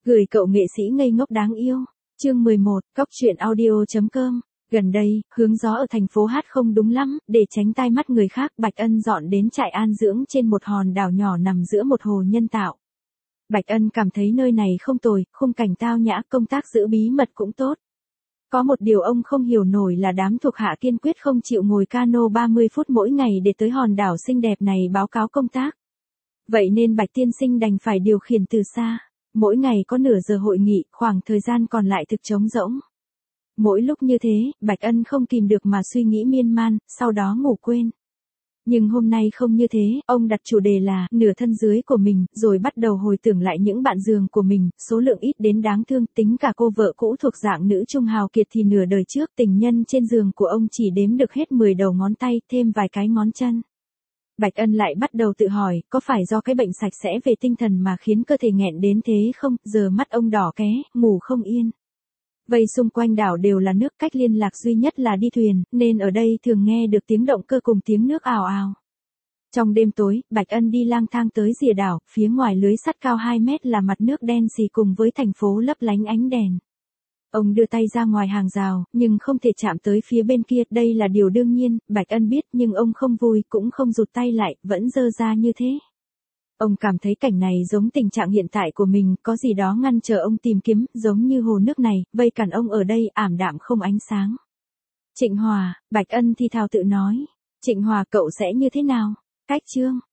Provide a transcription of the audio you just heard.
Gửi cậu nghệ sĩ ngây ngốc đáng yêu. Chương 11, Cóc truyện audio.com. Gần đây, hướng gió ở thành phố hát không đúng lắm, để tránh tai mắt người khác, Bạch Ân dọn đến trại an dưỡng trên một hòn đảo nhỏ nằm giữa một hồ nhân tạo. Bạch Ân cảm thấy nơi này không tồi, khung cảnh tao nhã, công tác giữ bí mật cũng tốt. Có một điều ông không hiểu nổi là đám thuộc hạ kiên quyết không chịu ngồi cano 30 phút mỗi ngày để tới hòn đảo xinh đẹp này báo cáo công tác. Vậy nên Bạch tiên sinh đành phải điều khiển từ xa. Mỗi ngày có nửa giờ hội nghị, khoảng thời gian còn lại thực trống rỗng. Mỗi lúc như thế, Bạch Ân không kìm được mà suy nghĩ miên man, sau đó ngủ quên. Nhưng hôm nay không như thế, ông đặt chủ đề là nửa thân dưới của mình, rồi bắt đầu hồi tưởng lại những bạn giường của mình, số lượng ít đến đáng thương, tính cả cô vợ cũ thuộc dạng nữ trung hào kiệt thì nửa đời trước tình nhân trên giường của ông chỉ đếm được hết 10 đầu ngón tay, thêm vài cái ngón chân. Bạch Ân lại bắt đầu tự hỏi, có phải do cái bệnh sạch sẽ về tinh thần mà khiến cơ thể nghẹn đến thế không, giờ mắt ông đỏ ké, ngủ không yên. Vây xung quanh đảo đều là nước, cách liên lạc duy nhất là đi thuyền, nên ở đây thường nghe được tiếng động cơ cùng tiếng nước ào ào. Trong đêm tối, Bạch Ân đi lang thang tới rìa đảo, phía ngoài lưới sắt cao 2 mét là mặt nước đen xì cùng với thành phố lấp lánh ánh đèn. Ông đưa tay ra ngoài hàng rào, nhưng không thể chạm tới phía bên kia, đây là điều đương nhiên, Bạch Ân biết, nhưng ông không vui, cũng không rụt tay lại, vẫn giơ ra như thế. Ông cảm thấy cảnh này giống tình trạng hiện tại của mình, có gì đó ngăn trở ông tìm kiếm, giống như hồ nước này, vây cản ông ở đây, ảm đạm không ánh sáng. Trịnh Hòa, Bạch Ân thì thào tự nói. Trịnh Hòa, cậu sẽ như thế nào? Cách chương.